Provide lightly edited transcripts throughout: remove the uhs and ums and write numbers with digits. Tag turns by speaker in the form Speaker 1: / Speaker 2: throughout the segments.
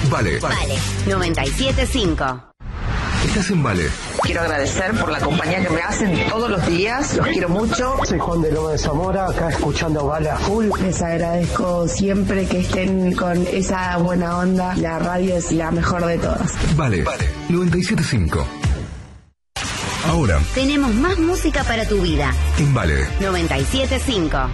Speaker 1: Vale.
Speaker 2: Vale. 97.5.
Speaker 1: Estás en Vale.
Speaker 3: Quiero agradecer por la compañía que me hacen todos los días. Los quiero mucho.
Speaker 4: Soy Juan de Loma de Zamora, acá escuchando Vale a full.
Speaker 5: Les agradezco siempre que estén con esa buena onda. La radio es la mejor de todas.
Speaker 1: Vale. 97.5. Ahora
Speaker 2: tenemos más música para tu vida.
Speaker 1: en Vale.
Speaker 2: 97.5.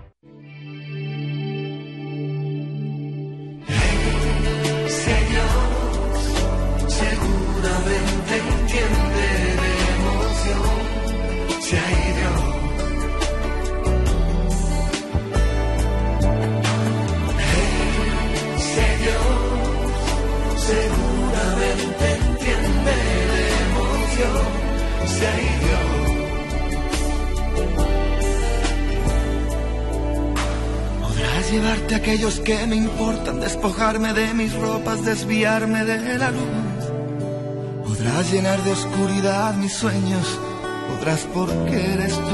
Speaker 6: Podrás llevarte a aquellos que me importan, despojarme de mis ropas, desviarme de la luz. Podrás llenar de oscuridad mis sueños, podrás porque eres tú.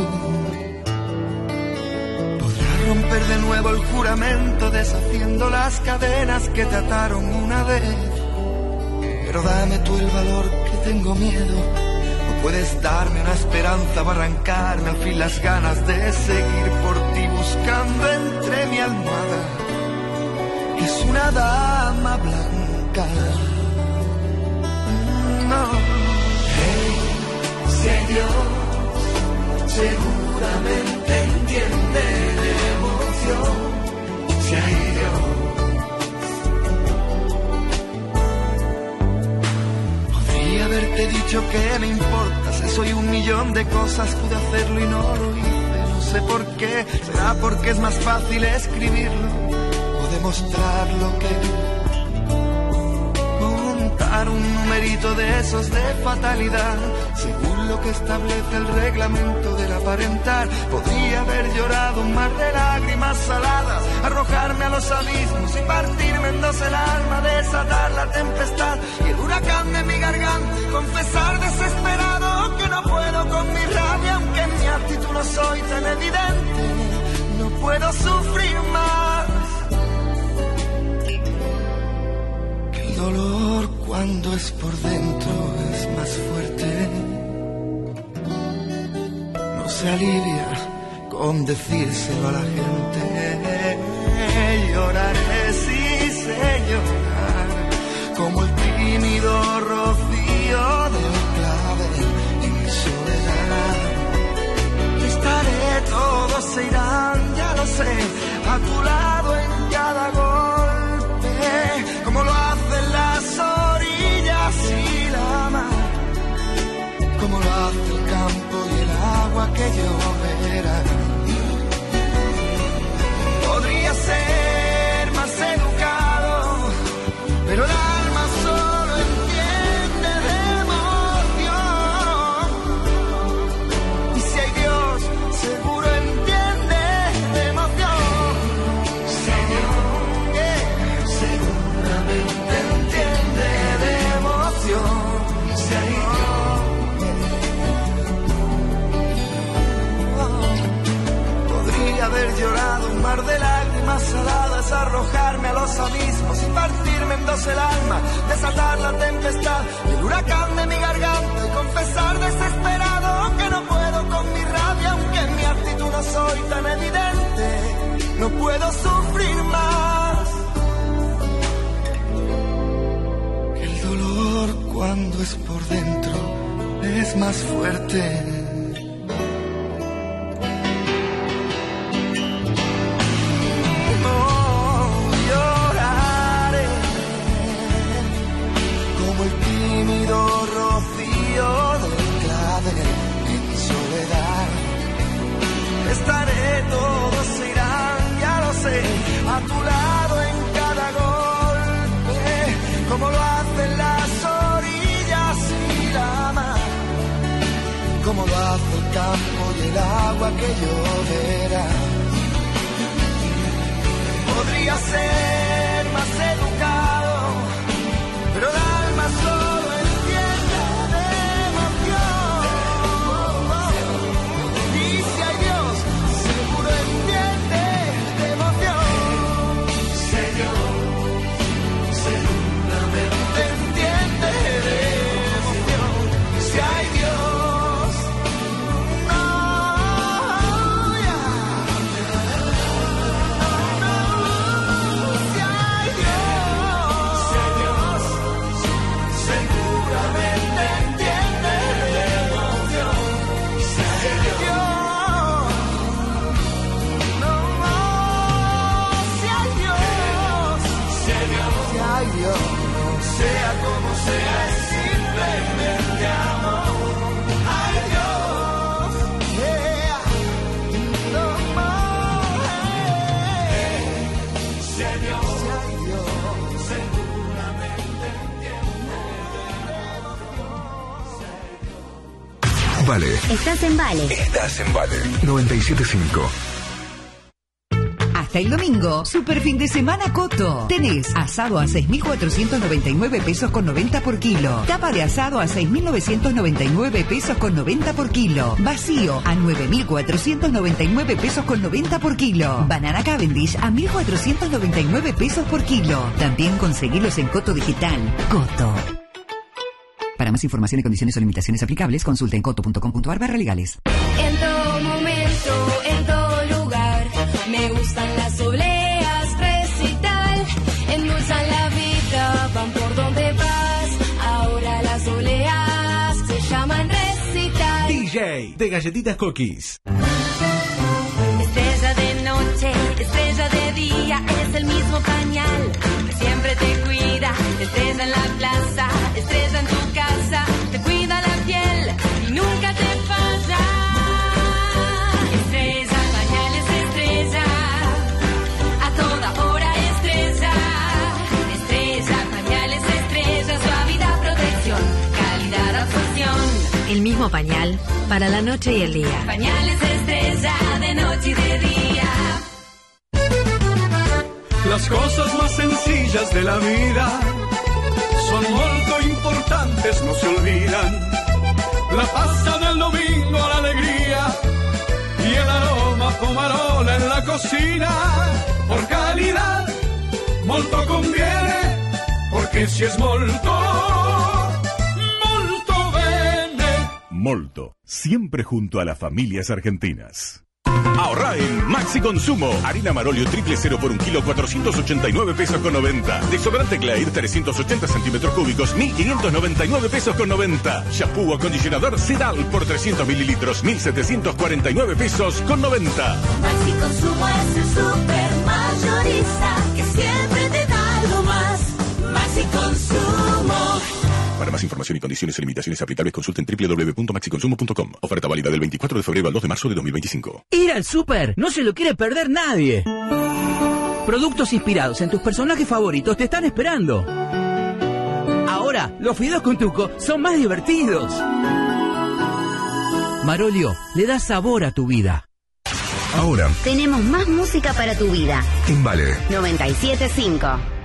Speaker 6: Podrás romper de nuevo el juramento, deshaciendo las cadenas que te ataron una vez. Pero dame tú el valor, que tengo miedo. Puedes darme una esperanza o arrancarme al fin las ganas de seguir por ti, buscando entre mi almohada, que es una dama blanca. No. Hey, si hay Dios, seguramente entiende de emoción. Si hay Dios, haberte dicho que me importas, soy un millón de cosas, pude hacerlo y no lo hice, no sé por qué, será porque es más fácil escribirlo o demostrarlo que montar un numerito de esos de fatalidad, según lo que establece el reglamento del aparentar. Podría haber llorado un mar de lágrimas saladas, arrojarme a los abismos y partirme en dos el alma, desatar la tempestad y el huracán de mi garganta, confesar desesperado que no puedo con mi rabia, aunque en mi actitud no soy tan evidente, no puedo sufrir más. Que el dolor cuando es por dentro es más fuerte, no se alivia con decírselo a la gente. Lloraré, sí sé llorar, como el tímido rocío de un clavel en mi soledad. Estaré, todos se irán, ya lo sé, a tu lado en cada golpe, como lo hacen las orillas y la mar, como lo hace el campo y el agua que lloverá. Podría ser más educado, pero el alma solo entiende de emoción. Y si hay Dios, seguro entiende de emoción. Señor, seguramente entiende de emoción. Si hay Dios, podría haber llorado un mar de lágrimas saladas, arrojarme a los abismos y partirme en dos el alma, desatar la tempestad y el huracán de mi garganta, y confesar desesperado que no puedo con mi rabia, aunque en mi actitud no soy tan evidente, no puedo sufrir más. Que el dolor cuando es por dentro es más fuerte. Estaré, todos se irán, ya lo sé, a tu lado en cada golpe, como lo hacen las orillas y la mar, como lo hace el campo y el agua que lloverá. Podría ser más educado, pero el alma solo entiende de emoción. Y si hay Dios, seguro entiende de emoción. Señor, seguro Si hay Dios, sea como sea, es simplemente amor. Ay Dios, yeah, no more. Si hay Dios, seguramente entiende.
Speaker 1: Vale.
Speaker 2: Estás en Vale.
Speaker 1: Estás en Vale. 97.5.
Speaker 7: Hasta el domingo, super fin de semana Coto. Tenés asado a 6.499 pesos con 90 por kilo. Tapa de asado a 6.999 pesos con 90 por kilo. Vacío a 9.499 pesos con 90 por kilo. Banana Cavendish a 1.499 pesos por kilo. También conseguilos en Coto Digital. Coto. Para más información y condiciones o limitaciones aplicables, consulta en coto.com.ar/legales.
Speaker 8: En todo momento, en todo lugar, me gustan las obleas, recital, endulzan la vida, van por donde vas, ahora las obleas se llaman recital.
Speaker 9: DJ de Galletitas Cookies.
Speaker 8: Estrella de noche, estrella de día, es el mismo pañal que siempre te cuida. Estrella en la plaza, estrella en tu casa, te cuida la piel y nunca te falla. Estrella, pañales, estrella, a toda hora estrella. Estrella, pañales, estrella, suavidad, protección, calidad, absorción.
Speaker 10: El mismo pañal para la noche y el día.
Speaker 8: Pañales estrella, de noche y de día.
Speaker 6: Las cosas más sencillas de la vida son muy importantes, no se olvidan. La pasta del domingo, la alegría y el aroma pomarola en la cocina. Por calidad, molto conviene, porque si es molto, molto bene.
Speaker 9: Molto, siempre junto a las familias argentinas. Ahorrá en Maxi Consumo. Harina Marolio triple 0 por 1 kilo, 489 pesos con 90. Desodorante Glade 380 centímetros cúbicos, 1.599 pesos con 90. Shampoo acondicionador Sedal por 300 mililitros, 1.749 pesos con 90.
Speaker 8: Maxi Consumo es el super mayorista que siempre te da algo más. Maxi Consumo.
Speaker 9: Para más información y condiciones y limitaciones aplicables, consulten www.maxiconsumo.com. Oferta válida del 24 de febrero al 2 de marzo de 2025.
Speaker 11: Ir al súper no se lo quiere perder nadie. Productos inspirados en tus personajes favoritos te están esperando. Ahora, los fideos con tuco son más divertidos. Marolio le da sabor a tu vida.
Speaker 1: Ahora
Speaker 2: tenemos más música para tu vida.
Speaker 1: en Vale.
Speaker 2: 97.5.